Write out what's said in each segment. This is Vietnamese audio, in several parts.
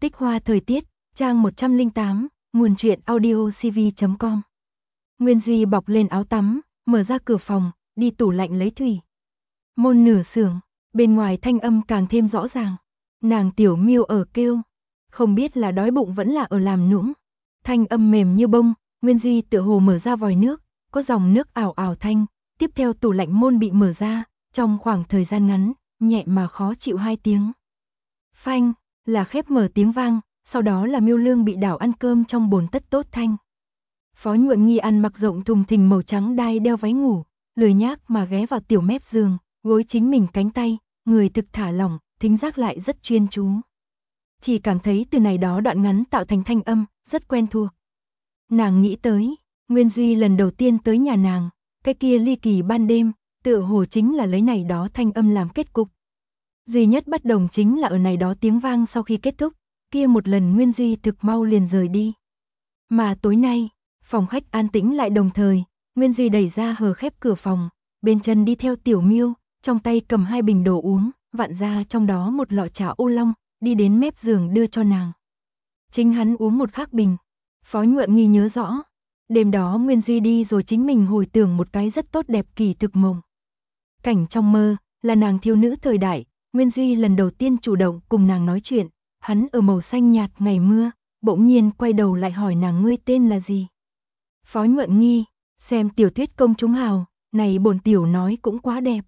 Tích hoa thời tiết, trang 108, nguồn truyện audio cv.com. Nguyên Duy bọc lên áo tắm, mở ra cửa phòng, đi tủ lạnh lấy thủy. Môn nửa xưởng, bên ngoài thanh âm càng thêm rõ ràng. Nàng Tiểu Miêu ở kêu, không biết là đói bụng vẫn là ở làm nũng. Thanh âm mềm như bông, Nguyên Duy tựa hồ mở ra vòi nước, có dòng nước ảo ảo thanh, tiếp theo tủ lạnh môn bị mở ra, trong khoảng thời gian ngắn, nhẹ mà khó chịu 2 tiếng. Phanh, là khép mở tiếng vang, sau đó là Miêu Lương bị đảo ăn cơm trong bồn tất tốt thanh. Phó Nhuận Nghi ăn mặc rộng thùng thình màu trắng đai đeo váy ngủ, lười nhác mà ghé vào tiểu mép giường, gối chính mình cánh tay, người thực thả lỏng, thính giác lại rất chuyên chú. Chỉ cảm thấy từ này đó đoạn ngắn tạo thành thanh âm, rất quen thuộc. Nàng nghĩ tới, Nguyên Duy lần đầu tiên tới nhà nàng, cái kia ly kỳ ban đêm, tựa hồ chính là lấy này đó thanh âm làm kết cục. Duy nhất bất đồng chính là ở này đó tiếng vang sau khi kết thúc, kia một lần Nguyên Duy thực mau liền rời đi. Mà tối nay, phòng khách an tĩnh lại đồng thời, Nguyên Duy đẩy ra hờ khép cửa phòng, bên chân đi theo Tiểu Miêu, trong tay cầm 2 bình đồ uống, vặn ra trong đó một lọ trà ô long, đi đến mép giường đưa cho nàng. Chính hắn uống một khác bình. Phó Nhuận Nghi nhớ rõ, đêm đó Nguyên Duy đi rồi chính mình hồi tưởng một cái rất tốt đẹp kỳ thực mộng. Cảnh trong mơ, là nàng thiếu nữ thời đại, Nguyên Duy lần đầu tiên chủ động cùng nàng nói chuyện, hắn ở màu xanh nhạt ngày mưa, bỗng nhiên quay đầu lại hỏi nàng ngươi tên là gì. Phó Nhuận Nghi, xem tiểu thuyết công chúng hào, này bổn tiểu nói cũng quá đẹp.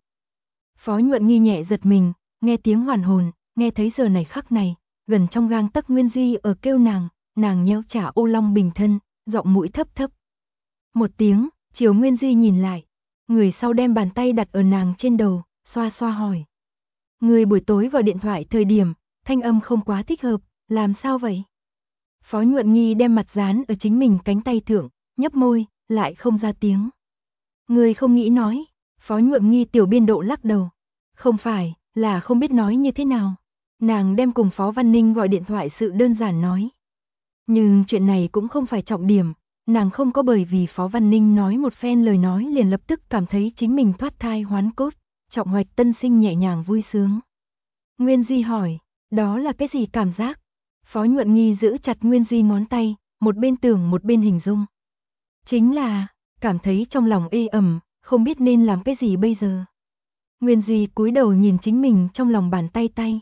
Phó Nhuận Nghi nhẹ giật mình, nghe tiếng hoàn hồn, nghe thấy giờ này khắc này, gần trong gang tấc Nguyên Duy ở kêu nàng nhéo trà ô long bình thân, giọng mũi thấp thấp. Một tiếng, chiều Nguyên Duy nhìn lại, người sau đem bàn tay đặt ở nàng trên đầu, xoa xoa hỏi. Người buổi tối vào điện thoại thời điểm, thanh âm không quá thích hợp, làm sao vậy? Phó Nhuận Nghi đem mặt dán ở chính mình cánh tay thượng, nhấp môi, lại không ra tiếng. Người không nghĩ nói, Phó Nhuận Nghi tiểu biên độ lắc đầu. Không phải, là không biết nói như thế nào. Nàng đem cùng Phó Văn Ninh gọi điện thoại sự đơn giản nói. Nhưng chuyện này cũng không phải trọng điểm, nàng không có bởi vì Phó Văn Ninh nói một phen lời nói liền lập tức cảm thấy chính mình thoát thai hoán cốt, trọng hoạch tân sinh nhẹ nhàng vui sướng. Nguyên Duy hỏi, đó là cái gì cảm giác? Phó Nhuận Nghi giữ chặt Nguyên Duy ngón tay, một bên tưởng một bên hình dung. Chính là, cảm thấy trong lòng ê ẩm, không biết nên làm cái gì bây giờ. Nguyên Duy cúi đầu nhìn chính mình trong lòng bàn tay.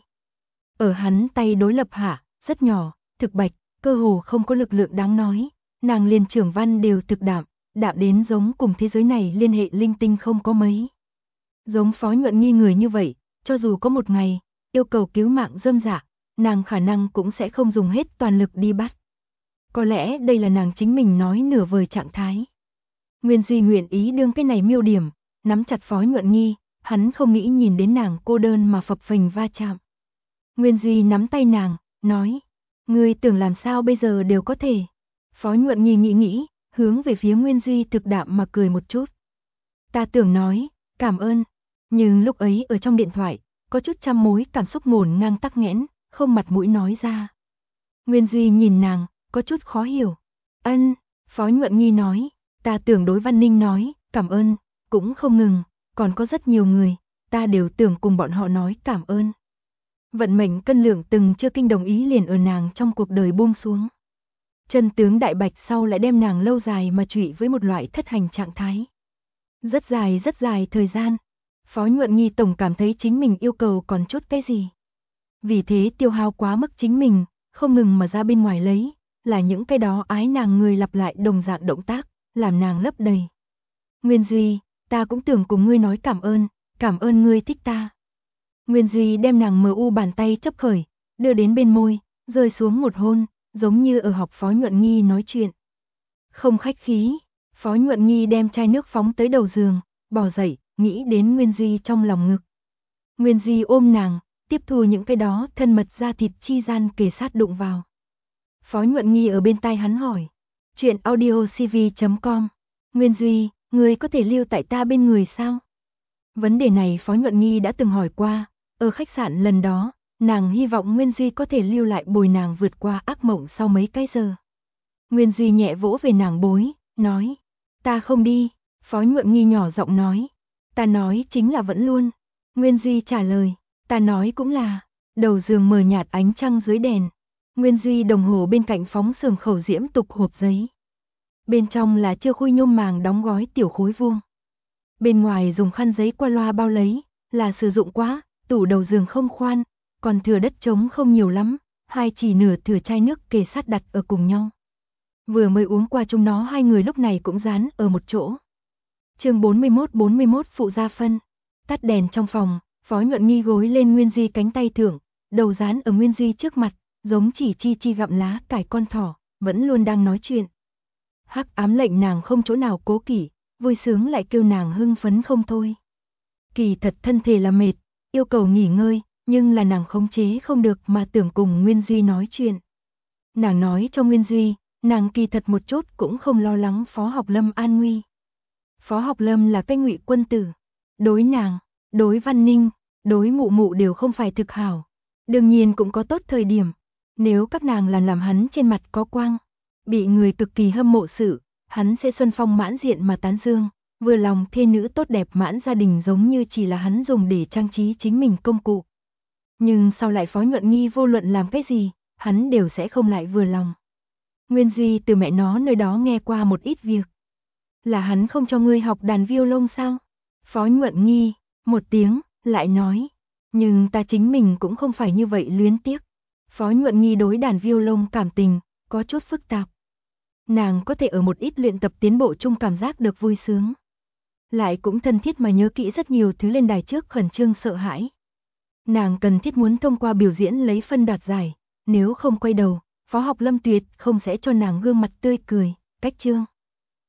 Ở hắn tay đối lập hạ, rất nhỏ, thực bạch, cơ hồ không có lực lượng đáng nói, nàng liền trưởng văn đều thực đạm đến giống cùng thế giới này liên hệ linh tinh không có mấy. Giống Phó Nhuận Nghi người như vậy, cho dù có một ngày, yêu cầu cứu mạng rơm rạ, nàng khả năng cũng sẽ không dùng hết toàn lực đi bắt. Có lẽ đây là nàng chính mình nói nửa vời trạng thái. Nguyên Duy nguyện ý đương cái này miêu điểm, nắm chặt Phó Nhuận Nghi, hắn không nghĩ nhìn đến nàng cô đơn mà phập phình va chạm. Nguyên Duy nắm tay nàng, nói, ngươi tưởng làm sao bây giờ đều có thể. Phó Nhuận Nghi nghĩ, hướng về phía Nguyên Duy thực đạm mà cười một chút. Ta tưởng nói, cảm ơn, nhưng lúc ấy ở trong điện thoại, có chút trăm mối cảm xúc ngổn ngang tắc nghẽn, không mặt mũi nói ra. Nguyên Duy nhìn nàng, có chút khó hiểu. Ân, Phó Nhuận Nghi nói, ta tưởng đối Văn Ninh nói, cảm ơn, cũng không ngừng, còn có rất nhiều người, ta đều tưởng cùng bọn họ nói cảm ơn. Vận mệnh cân lượng từng chưa kinh đồng ý liền ở nàng trong cuộc đời buông xuống. Chân tướng đại bạch sau lại đem nàng lâu dài mà trụy với một loại thất hành trạng thái. Rất dài thời gian, Phó Nhuận Nghi tổng cảm thấy chính mình yêu cầu còn chút cái gì. Vì thế tiêu hao quá mức chính mình, không ngừng mà ra bên ngoài lấy, là những cái đó ái nàng người lặp lại đồng dạng động tác, làm nàng lấp đầy. Nguyên Duy, ta cũng tưởng cùng ngươi nói cảm ơn ngươi thích ta. Nguyên Duy đem nàng mờ u bàn tay chấp khởi, đưa đến bên môi, rơi xuống một hôn, giống như ở học Phó Nhuận Nghi nói chuyện. Không khách khí, Phó Nhuận Nghi đem chai nước phóng tới đầu giường, bò dậy, nghĩ đến Nguyên Duy trong lòng ngực. Nguyên Duy ôm nàng, tiếp thu những cái đó thân mật da thịt chi gian kề sát đụng vào. Phó Nhuận Nghi ở bên tai hắn hỏi, chuyện audio cv.com, Nguyên Duy, ngươi có thể lưu tại ta bên người sao? Vấn đề này Phó Nhuận Nghi đã từng hỏi qua, ở khách sạn lần đó, nàng hy vọng Nguyên Duy có thể lưu lại bồi nàng vượt qua ác mộng sau mấy cái giờ. Nguyên Duy nhẹ vỗ về nàng bối, nói, ta không đi. Phó Nhuận Nghi nhỏ giọng nói, ta nói chính là vẫn luôn. Nguyên Duy trả lời, ta nói cũng là. Đầu giường mờ nhạt ánh trăng dưới đèn. Nguyên Duy đồng hồ bên cạnh phóng sườn khẩu diễm tục hộp giấy. Bên trong là chưa khui nhôm màng đóng gói tiểu khối vuông. Bên ngoài dùng khăn giấy qua loa bao lấy, là sử dụng quá, tủ đầu giường không khoan, còn thừa đất trống không nhiều lắm, hai chỉ nửa thửa chai nước kề sát đặt ở cùng nhau. Vừa mới uống qua chúng nó hai người lúc này cũng dán ở một chỗ. Chương 41 phụ gia phân. Tắt đèn trong phòng, Phó Nhuận Nghi gối lên Nguyên Duy cánh tay thượng, đầu dán ở Nguyên Duy trước mặt, giống chỉ chi gặm lá cải con thỏ, vẫn luôn đang nói chuyện. Hắc ám lệnh nàng không chỗ nào cố kỵ, vui sướng lại kêu nàng hưng phấn không thôi. Kỳ thật thân thể là mệt, yêu cầu nghỉ ngơi, nhưng là nàng khống chế không được mà tưởng cùng Nguyên Duy nói chuyện. Nàng nói cho Nguyên Duy, nàng kỳ thật một chút cũng không lo lắng Phó Học Lâm an nguy. Phó Học Lâm là cái ngụy quân tử, đối nàng, đối Văn Ninh, đối mụ mụ đều không phải thực hảo. Đương nhiên cũng có tốt thời điểm, nếu các nàng làm hắn trên mặt có quang, bị người cực kỳ hâm mộ sự, hắn sẽ xuân phong mãn diện mà tán dương, vừa lòng thê nữ tốt đẹp mãn gia đình giống như chỉ là hắn dùng để trang trí chính mình công cụ. Nhưng sau lại Phó Nhuận Nghi vô luận làm cái gì, hắn đều sẽ không lại vừa lòng. Nguyên Duy từ mẹ nó nơi đó nghe qua một ít việc. Là hắn không cho ngươi học đàn violon sao? Phó Nhuận Nghi, một tiếng, lại nói. Nhưng ta chính mình cũng không phải như vậy luyến tiếc. Phó Nhuận Nghi đối đàn violon cảm tình, có chút phức tạp. Nàng có thể ở một ít luyện tập tiến bộ chung cảm giác được vui sướng. Lại cũng thân thiết mà nhớ kỹ rất nhiều thứ lên đài trước khẩn trương sợ hãi. Nàng cần thiết muốn thông qua biểu diễn lấy phân đoạt giải, nếu không quay đầu, Phó Học Lâm tuyệt không sẽ cho nàng gương mặt tươi cười, cách chương.